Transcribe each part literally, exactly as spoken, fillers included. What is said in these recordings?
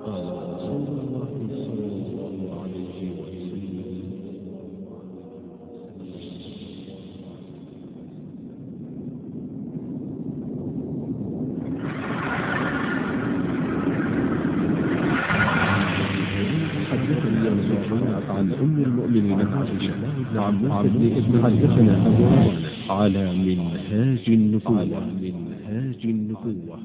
قال رسول الله صلى الله عليه وسلم: حدثني مسعود عن أم المؤمنين عائشة عن عبد بن حدثنا أبو عوانة على منهاج النبوة منهاج النبوة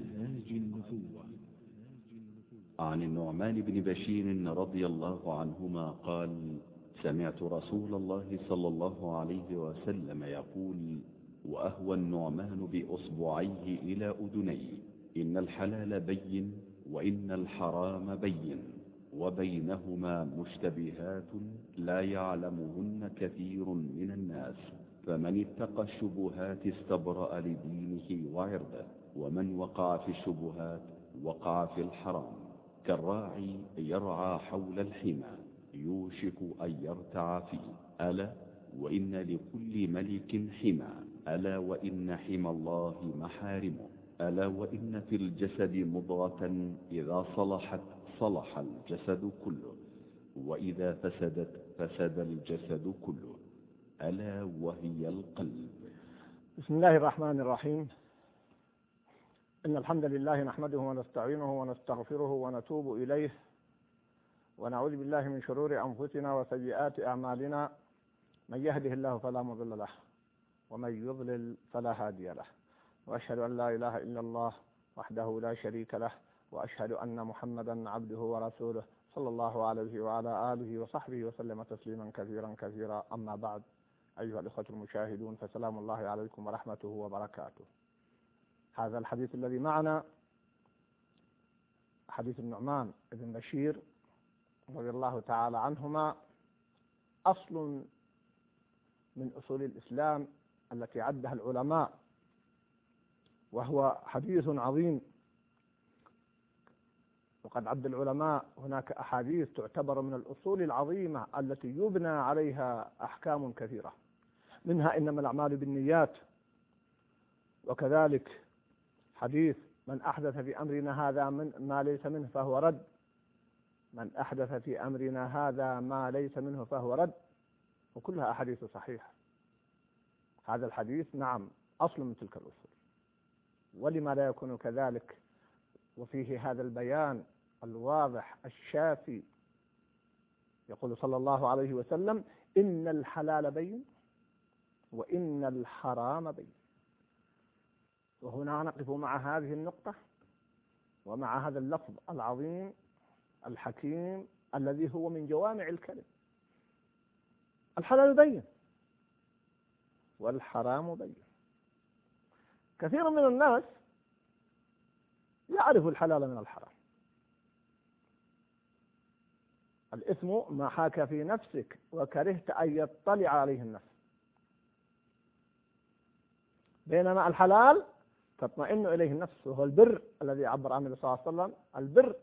عن النعمان بن بشير رضي الله عنهما قال: سمعت رسول الله صلى الله عليه وسلم يقول: وأهوى النعمان بأصبعيه إلى أذنيه: إن الحلال بين وإن الحرام بين وبينهما مشتبهات لا يعلمهن كثير من الناس، فمن اتقى الشبهات استبرأ لدينه وعرضه، ومن وقع في الشبهات وقع في الحرام. كالراعي يرعى حول الحمى يوشك أن يرتع فيه. ألا وإن لكل ملك حمى، ألا وإن حمى الله محارمه. ألا وإن في الجسد مضغة إذا صلحت صلح الجسد كله، وإذا فسدت فسد الجسد كله، ألا وهي القلب. بسم الله الرحمن الرحيم. إن الحمد لله نحمده ونستعينه ونستغفره ونتوب إليه، ونعوذ بالله من شرور أنفسنا وسيئات أعمالنا. من يهده الله فلا مضل له، ومن يضلل فلا هادي له، وأشهد أن لا إله إلا الله وحده لا شريك له، وأشهد أن محمدا عبده ورسوله صلى الله عليه وعلى آله وصحبه وسلم تسليما كثيرا كثيرا. أما بعد، أيها الإخوة المشاهدون، فسلام الله عليكم ورحمته وبركاته. هذا الحديث الذي معنا حديث النعمان بن بشير رضي الله تعالى عنهما، أصل من أصول الإسلام التي عدها العلماء، وهو حديث عظيم. وقد عد العلماء هناك أحاديث تعتبر من الأصول العظيمة التي يبنى عليها أحكام كثيرة، منها إنما الأعمال بالنيات، وكذلك حديث من أحدث في أمرنا هذا من ما ليس منه فهو رد، من أحدث في أمرنا هذا ما ليس منه فهو رد، وكلها أحاديث صحيحة. هذا الحديث نعم أصل من تلك الأصول، ولما لا يكون كذلك؟ وفيه هذا البيان الواضح الشافي. يقول صلى الله عليه وسلم: إن الحلال بين وإن الحرام بين. وهنا نقف مع هذه النقطة ومع هذا اللفظ العظيم الحكيم الذي هو من جوامع الكلم. الحلال بين والحرام بين. كثير من الناس يعرف الحلال من الحرام. الإثم ما حاك في نفسك وكرهت أن يطلع عليه الناس، بينما الحلال تطمئن إليه النفس، وهو البر الذي عبر عنه صلى الله عليه وسلم. البر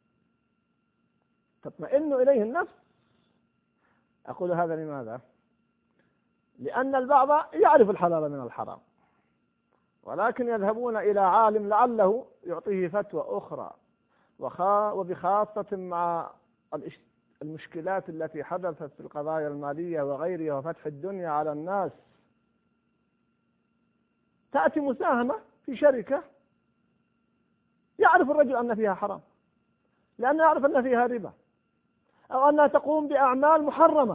تطمئن إليه النفس. أقول هذا لماذا؟ لأن البعض يعرف الحلال من الحرام، ولكن يذهبون إلى عالم لعله يعطيه فتوى أخرى، وبخاصة مع المشكلات التي حدثت في القضايا المالية وغيرها وفتح الدنيا على الناس. تأتي مساهمة في شركة يعرف الرجل أن فيها حرام، لأنه يعرف أن فيها ربا، أو أنها تقوم بأعمال محرمة.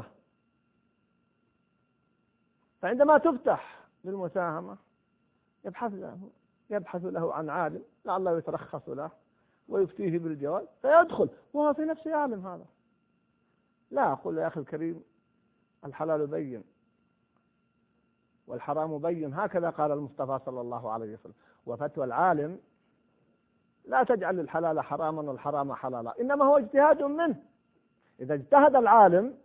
فعندما تفتح للمساهمة يبحث له يبحث له عن عالم لعله يترخص له ويفتيه بالجواز، فيدخل وهو في نفسه يعلم هذا. لا، أقول يا أخي الكريم: الحلال بين والحرام بين، هكذا قال المصطفى صلى الله عليه وسلم. وفتوى العالم لا تجعل الحلال حراما والحرام حلالا، إنما هو اجتهاد منه. إذا اجتهد العالم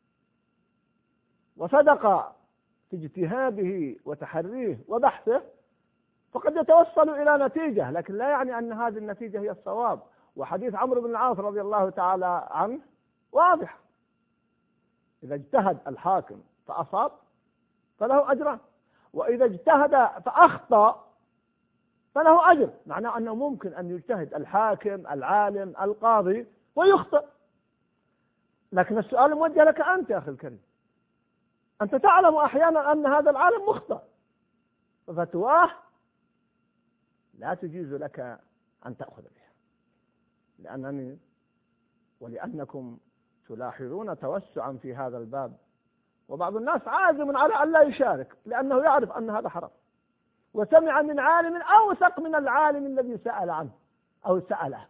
وصدق في اجتهاده وتحريه وبحثه فقد يتوصل إلى نتيجة، لكن لا يعني أن هذه النتيجة هي الصواب. وحديث عمرو بن العاص رضي الله تعالى عنه واضح: إذا اجتهد الحاكم فأصاب فله أجران، وإذا اجتهد فأخطأ فله أجر، معناه أنه ممكن أن يجتهد الحاكم العالم القاضي ويخطئ. لكن السؤال موجه لك أنت يا أخي الكريم، أنت تعلم أحيانا أن هذا العالم مخطئ، ففتواه لا تجيز لك أن تأخذ بها، لأنني ولأنكم تلاحظون توسعا في هذا الباب، وبعض الناس عازم على أن لا يشارك لأنه يعرف أن هذا حرام، وسمع من عالم أوثق من العالم الذي سأل عنه أو سأله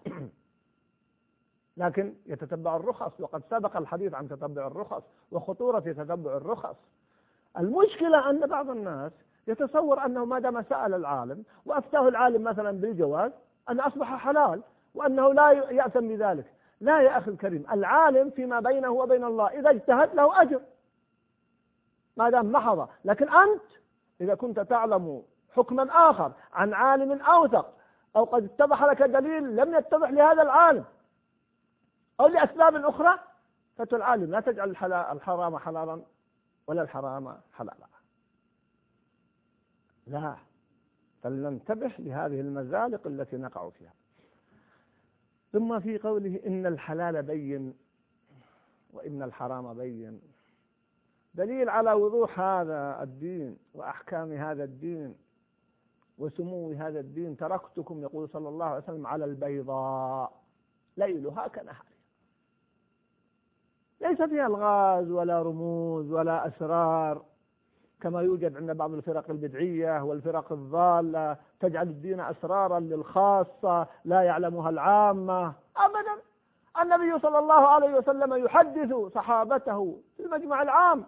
لكن يتتبع الرخص، وقد سبق الحديث عن تتبع الرخص وخطورة تتبع الرخص. المشكلة أن بعض الناس يتصور أنه ما دام سأل العالم وأفتاه العالم مثلا بالجواز أن أصبح حلال وأنه لا يأثم بذلك. لا يا أخي الكريم، العالم فيما بينه وبين الله إذا اجتهد له أجر ما دام محض، لكن أنت إذا كنت تعلم حكما آخر عن عالم أوثق أو قد اتضح لك دليل لم يتضح لهذا العالم أو لأسباب أخرى، فتوى العالم لا تجعل الحرام حلالا ولا الحرام حلالا. لا، فلننتبه لهذه المزالق التي نقع فيها. ثم في قوله إن الحلال بين وإن الحرام بين، دليل على وضوح هذا الدين وأحكام هذا الدين وسمو هذا الدين. تركتكم يقول صلى الله عليه وسلم على البيضاء ليلها كنهارها، ليس فيها الغاز ولا رموز ولا أسرار كما يوجد عند بعض الفرق البدعية والفرق الضالة، تجعل الدين أسرارا للخاصة لا يعلمها العامة. أبدا، النبي صلى الله عليه وسلم يحدث صحابته في المجمع العام،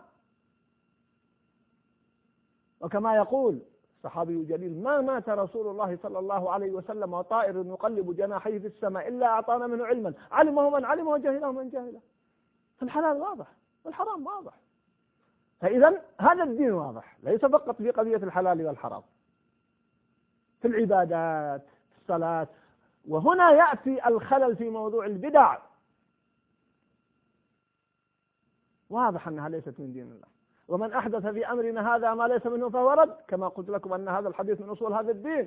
وكما يقول صحابي جليل ما مات رسول الله صلى الله عليه وسلم وطائر يقلب جناحيه في السماء إلا أعطانا منه علما علمه من علمه وجهله من جهله. فالحلال واضح والحرام واضح، فإذا هذا الدين واضح، ليس فقط في قضية الحلال والحرام، في العبادات في الصلاة. وهنا يأتي الخلل في موضوع البدع، واضح أنها ليست من دين الله، ومن أحدث في أمرنا هذا ما ليس منه فهو رد، كما قلت لكم أن هذا الحديث من أصول هذا الدين.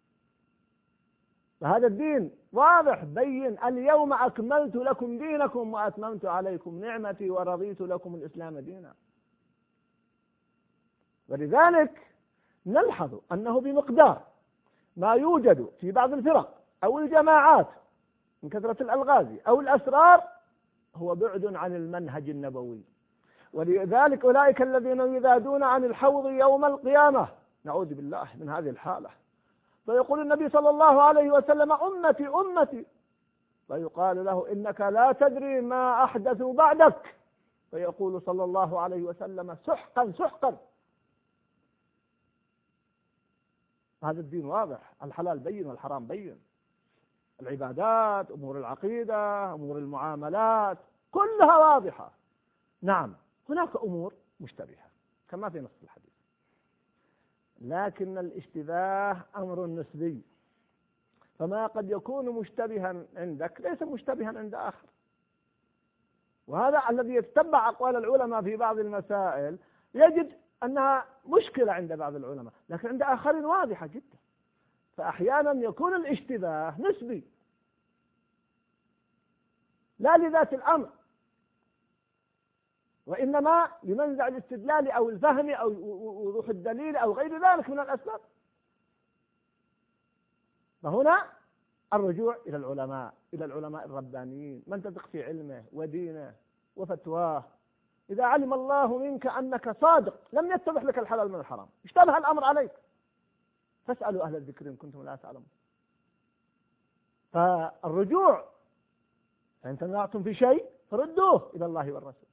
فهذا الدين واضح بين، اليوم أكملت لكم دينكم وأتممت عليكم نعمتي ورضيت لكم الإسلام دينا. ولذلك نلحظ أنه بمقدار ما يوجد في بعض الفرق أو الجماعات من كثرة الألغاز أو الأسرار هو بعد عن المنهج النبوي. ولذلك أولئك الذين يذادون عن الحوض يوم القيامة، نعوذ بالله من هذه الحالة، فيقول النبي صلى الله عليه وسلم أمتي أمتي، فيقال له إنك لا تدري ما أحدثوا بعدك، فيقول صلى الله عليه وسلم سحقا سحقا. هذا الدين واضح، الحلال بين والحرام بين، العبادات أمور العقيدة أمور المعاملات كلها واضحة. نعم هناك أمور مشتبهة كما في نص الحديث، لكن الاشتباه أمر نسبي، فما قد يكون مشتبها عندك ليس مشتبها عند آخر. وهذا الذي يتبع أقوال العلماء في بعض المسائل يجد أنها مشكلة عند بعض العلماء، لكن عند آخرين واضحة جدا. فأحيانا يكون الاشتباه نسبي لا لذات الأمر، وإنما لمنزع الاستدلال أو الفهم أو وضوح الدليل أو غير ذلك من الأسباب. فهنا الرجوع إلى العلماء، إلى العلماء الربانيين، من تثق في علمه ودينه وفتواه. إذا علم الله منك أنك صادق لم يتضح لك الحلال من الحرام، اشتبه الأمر عليك، فاسألوا أهل الذكر إن كنتم لا تعلمون. فالرجوع، فإن تنازعتم في شيء فردوه إلى الله والرسول.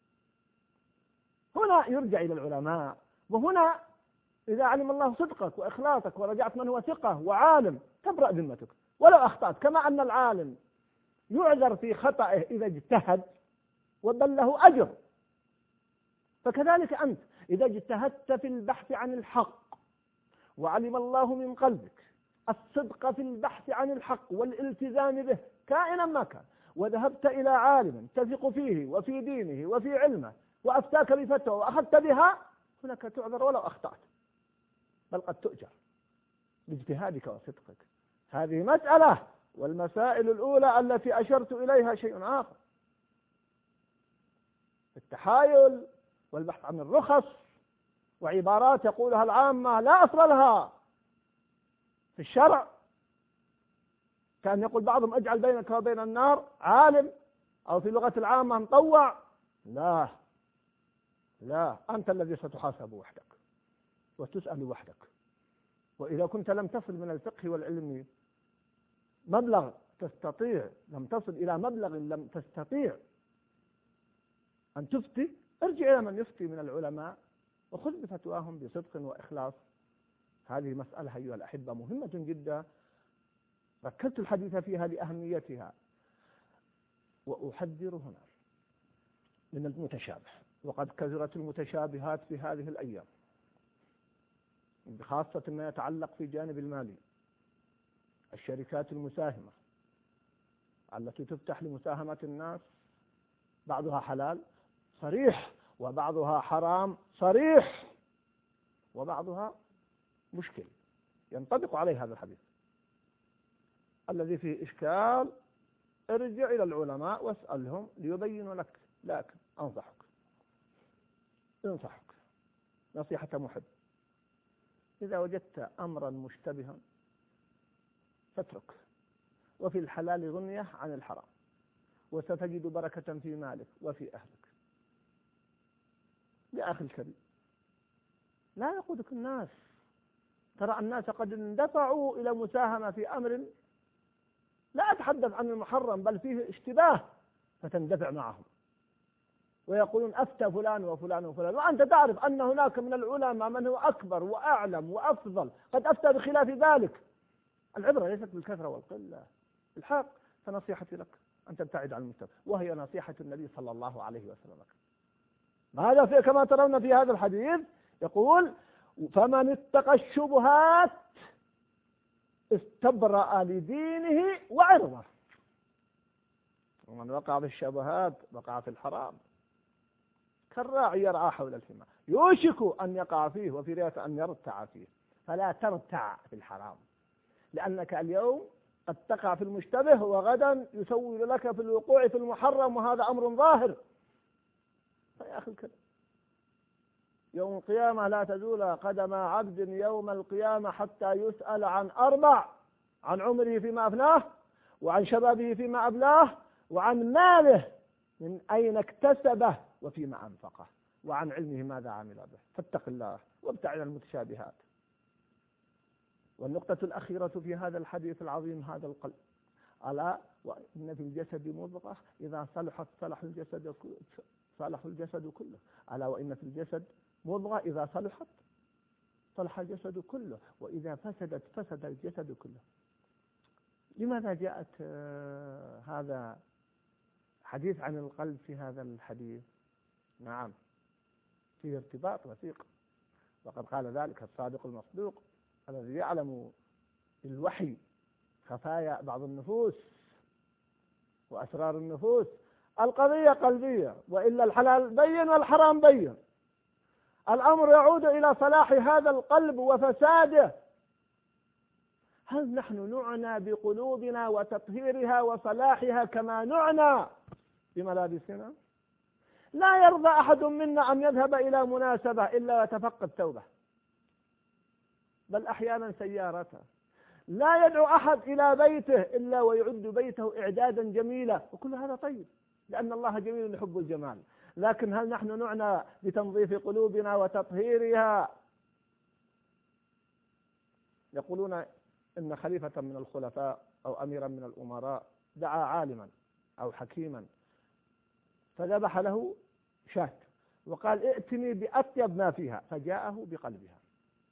هنا يرجع إلى العلماء. وهنا إذا علم الله صدقك وإخلاصك ورجعت من هو ثقة وعالم تبرأ ذمتك ولو أخطأت، كما أن العالم يعذر في خطأه إذا اجتهد وبل له أجر، فكذلك أنت إذا اجتهدت في البحث عن الحق وعلم الله من قلبك الصدق في البحث عن الحق والالتزام به كائنا ما كان، وذهبت إلى عالم تثق فيه وفي دينه وفي علمه وأفتاك بفتوى وأخذت بها، هناك تعذر ولو أخطأت، بل قد تؤجر. باجتهادك وصدقك. هذه مسألة، والمسائل الأولى التي أشرت إليها شيء آخر، التحايل والبحث عن الرخص وعبارات يقولها العامة لا أصل لها في الشرع، كان يقول بعضهم اجعل بينك وبين النار عالم، أو في لغة العامة مطوع. لا لا، أنت الذي ستحاسب وحدك وتسأل وحدك. وإذا كنت لم تصل من الفقه والعلم مبلغ تستطيع، لم تصل إلى مبلغ لم تستطيع أن تفتي، ارجع إلى من يفتي من العلماء وخذ بفتواهم بصدق وإخلاص. هذه مسألة أيها الأحبة مهمة جدا، ركزت الحديث فيها لأهميتها. وأحذر هنا من المتشابه، وقد كثرت المتشابهات في هذه الأيام، خاصة ما يتعلق في جانب المالي. الشركات المساهمة التي تفتح لمساهمة الناس، بعضها حلال صريح، وبعضها حرام صريح، وبعضها مشكل ينطبق عليه هذا الحديث. الذي فيه إشكال ارجع إلى العلماء واسألهم ليبينوا لك، لكن أنصحك انصحك نصيحة محب، إذا وجدت أمرا مشتبها فاترك، وفي الحلال غنية عن الحرام، وستجد بركة في مالك وفي أهلك. يا أخي الكريم، لا يقودك الناس، ترى الناس قد اندفعوا إلى مساهمة في أمر لا أتحدث عن المحرم بل فيه اشتباه، فتندفع معهم ويقولون أفتى فلان وفلان وفلان، وأنت تعرف أن هناك من العلماء من هو أكبر وأعلم وأفضل قد أفتى بخلاف ذلك. العبرة ليست بالكثرة والقلة، الحق. فنصيحتي لك أن تبتعد عن المجتمع، وهي نصيحة النبي صلى الله عليه وسلم. هذا في كما ترون في هذا الحديث يقول فمن اتقى الشبهات استبرأ لدينه وعرضه، ومن وقع في الشبهات وقع في الحرام، كالراعي يرعى حول الحمى يوشك أن يقع فيه، وفي رواية أن يرتع فيه. فلا ترتع في الحرام، لأنك اليوم قد تقع في المشتبه، وغدا يسول لك في الوقوع في المحرم، وهذا أمر ظاهر. فيا أخي الكريم، يوم القيامة لا تزول قدم عبد يوم القيامة حتى يسأل عن أربع: عن عمره فيما أفناه، وعن شبابه فيما أبلاه، وعن ماله من أين اكتسبه وفيما أنفقه، وعن علمه ماذا عمل به. فاتق الله وابتعد عن المتشابهات. والنقطة الأخيرة في هذا الحديث العظيم هذا القلب، ألا وإن في الجسد مضغة إذا صلحت صلح الجسد صلح الجسد كله. ألا وإن في الجسد مضغة إذا صلحت صلح الجسد كله، وإذا فسدت فسد الجسد كله. لماذا جاءت آه هذا حديث عن القلب في هذا الحديث؟ نعم، فيه ارتباط وثيق، وقد قال ذلك الصادق المصدوق الذي يعلم بالوحي خفايا بعض النفوس وأسرار النفوس. القضية قلبية، وإلا الحلال بين والحرام بين. الأمر يعود إلى صلاح هذا القلب وفساده. هل نحن نعنى بقلوبنا وتطهيرها وصلاحها كما نعنى بملابسنا؟ لا يرضى أحد منا أن يذهب إلى مناسبة إلا يتفقد ثوبه، بل أحيانا سيارته. لا يدعو أحد إلى بيته إلا ويعد بيته إعدادا جميلا، وكل هذا طيب لأن الله جميل يحب الجمال. لكن هل نحن نعنى بتنظيف قلوبنا وتطهيرها؟ يقولون إن خليفة من الخلفاء أو أميرا من الأمراء دعا عالما أو حكيما فذبح له شاة وقال ائتني بأطيب ما فيها، فجاءه بقلبها.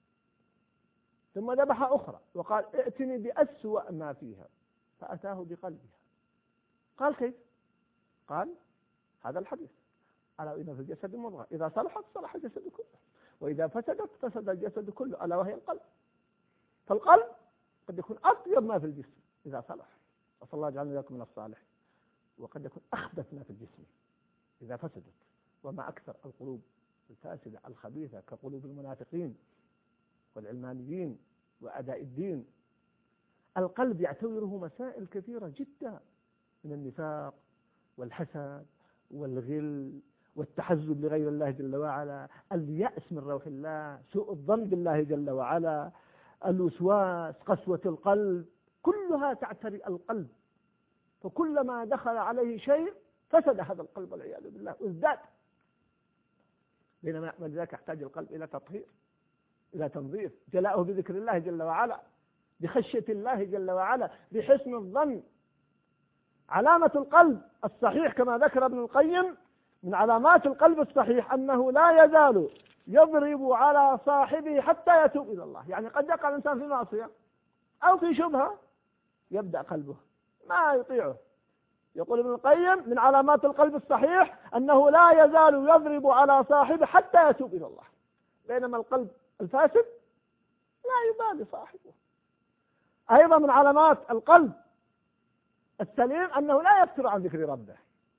ثم ذبح أخرى وقال ائتني بأسوأ ما فيها، فأتاه بقلبها. قال كيف؟ قال هذا الحديث: ألا وإن في الجسد مضغة إذا صلحت صلح الجسد كله، وإذا فسدت فسد الجسد كله، ألا وهي القلب. فالقلب قد يكون أطيب ما في الجسم إذا صلح، أسأل الله يجعلنا لكم من الصالح، وقد يكون أخبث ما في الجسم إذا فسدت. وما أكثر القلوب الفاسدة الخبيثة كقلوب المنافقين والعلمانيين وأداء الدين. القلب يعتبره مسائل كثيرة جدا، من النفاق والحسد والغل والتحزب لغير الله جل وعلا، اليأس من روح الله، سوء الظن بالله جل وعلا، الوسواس، قسوة القلب، كلها تعتري القلب. فكلما دخل عليه شيء فسد هذا القلب والعياذ بالله وازداد. بينما ولذلك يحتاج القلب إلى تطهير، إلى تنظيف، جلاؤه بذكر الله جل وعلا، بخشية الله جل وعلا، بحسن الظن. علامة القلب الصحيح كما ذكر ابن القيم، من علامات القلب الصحيح أنه لا يزال يضرب على صاحبه حتى يتوب إلى الله. يعني قد يقع الإنسان في معصية أو في شبهة، يبدأ قلبه ما يطيعه. يقول ابن القيم من علامات القلب الصحيح أنه لا يزال يضرب على صاحبه حتى يتوب إلى الله. بينما القلب الفاسد لا يبالي صاحبه. أيضا من علامات القلب السليم أنه لا يفتر عن ذكر ربه،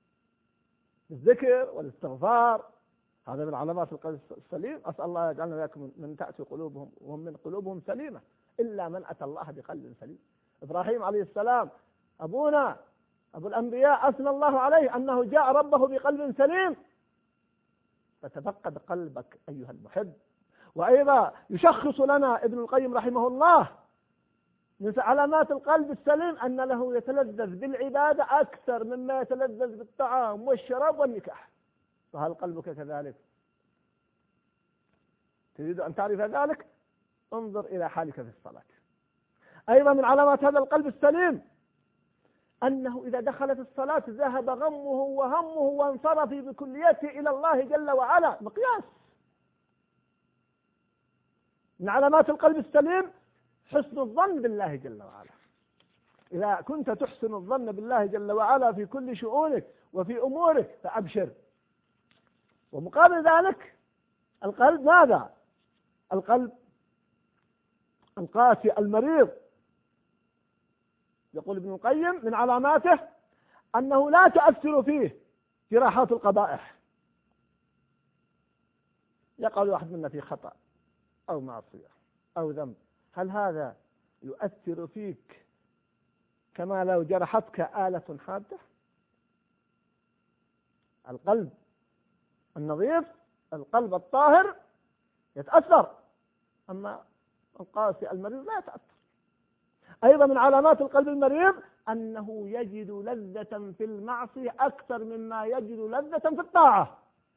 الذكر والاستغفار، هذا من علامات القلب السليم. أسأل الله يجعلنا لكم من تأتي قلوبهم وهم من قلوبهم سليمة، إلا من أتى الله بقلب سليم. إبراهيم عليه السلام أبونا أبو الأنبياء أثنى الله عليه أنه جاء ربه بقلب سليم. فتفقد قلبك أيها المحب. وأيضا يشخص لنا ابن القيم رحمه الله من علامات القلب السليم أن له يتلذذ بالعبادة أكثر مما يتلذذ بالطعام والشراب والنكاح. فهل قلبك كذلك؟ تريد أن تعرف ذلك؟ انظر إلى حالك في الصلاة. أيضا من علامات هذا القلب السليم أنه إذا دخل في الصلاة ذهب غمه وهمه وانصرف بكليته إلى الله جل وعلا. مقياس من علامات القلب السليم حسن الظن بالله جل وعلا. إذا كنت تحسن الظن بالله جل وعلا في كل شؤونك وفي أمورك فأبشر. ومقابل ذلك القلب ماذا؟ القلب القاسي المريض. يقول ابن القيم من علاماته أنه لا تؤثر فيه جراحات القبائح. يقع واحد منا في خطأ أو معصية أو ذنب، هل هذا يؤثر فيك كما لو جرحتك آلة حادة؟ القلب النظيف، القلب الطاهر يتأثر، أما القاسي المريض لا يتأثر. أيضا من علامات القلب المريض أنه يجد لذة في المعصية أكثر مما يجد لذة في الطاعة،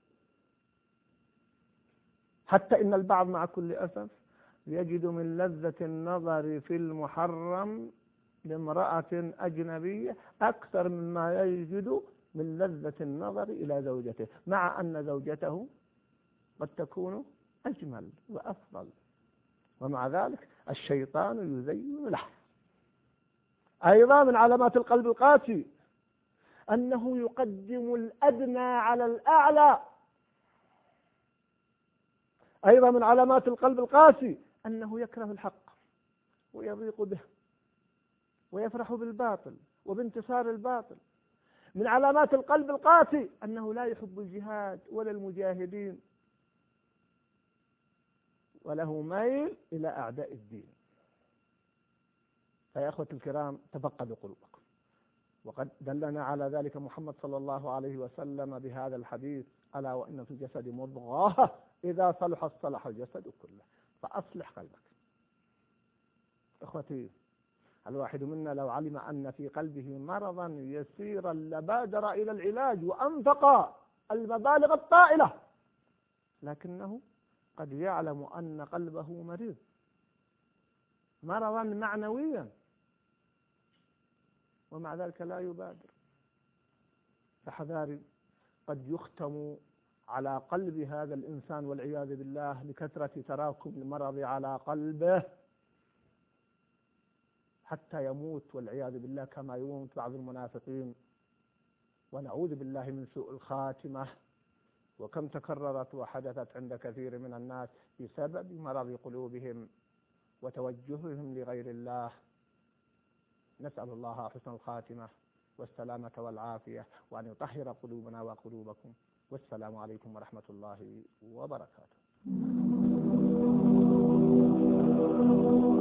حتى إن البعض مع كل أسف يجد من لذة النظر في المحرم لامرأة أجنبية أكثر مما يجد من لذة النظر إلى زوجته، مع أن زوجته قد تكون أجمل وأفضل، ومع ذلك الشيطان يزين له. أيضا من علامات القلب القاسي أنه يقدم الأدنى على الأعلى. أيضا من علامات القلب القاسي أنه يكره الحق ويضيق به ويفرح بالباطل وبانتصار الباطل. من علامات القلب القاسي أنه لا يحب الجهاد ولا المجاهدين، وله ميل إلى أعداء الدين. فيا أخوتي الكرام تفقدوا قلوبكم، وقد دلنا على ذلك محمد صلى الله عليه وسلم بهذا الحديث: ألا وإن في الجسد مضغة إذا صلحت صلح الجسد كله، فأصلح قلبك. أخوتي، الواحد منا لو علم أن في قلبه مرضا يسيرا لبادر إلى العلاج وأنفق المبالغ الطائلة، لكنه قد يعلم أن قلبه مريض مرضا معنويا، ومع ذلك لا يبادر. فحذاري، قد يختم على قلب هذا الإنسان والعياذ بالله لكثرة تراكم المرض على قلبه حتى يموت والعياذ بالله كما يموت بعض المنافقين، ونعوذ بالله من سوء الخاتمة. وكم تكررت وحدثت عند كثير من الناس بسبب مرض قلوبهم وتوجههم لغير الله. نسأل الله حسن الخاتمة والسلامة والعافية، وأن يطهر قلوبنا وقلوبكم. والسلام عليكم ورحمة الله وبركاته.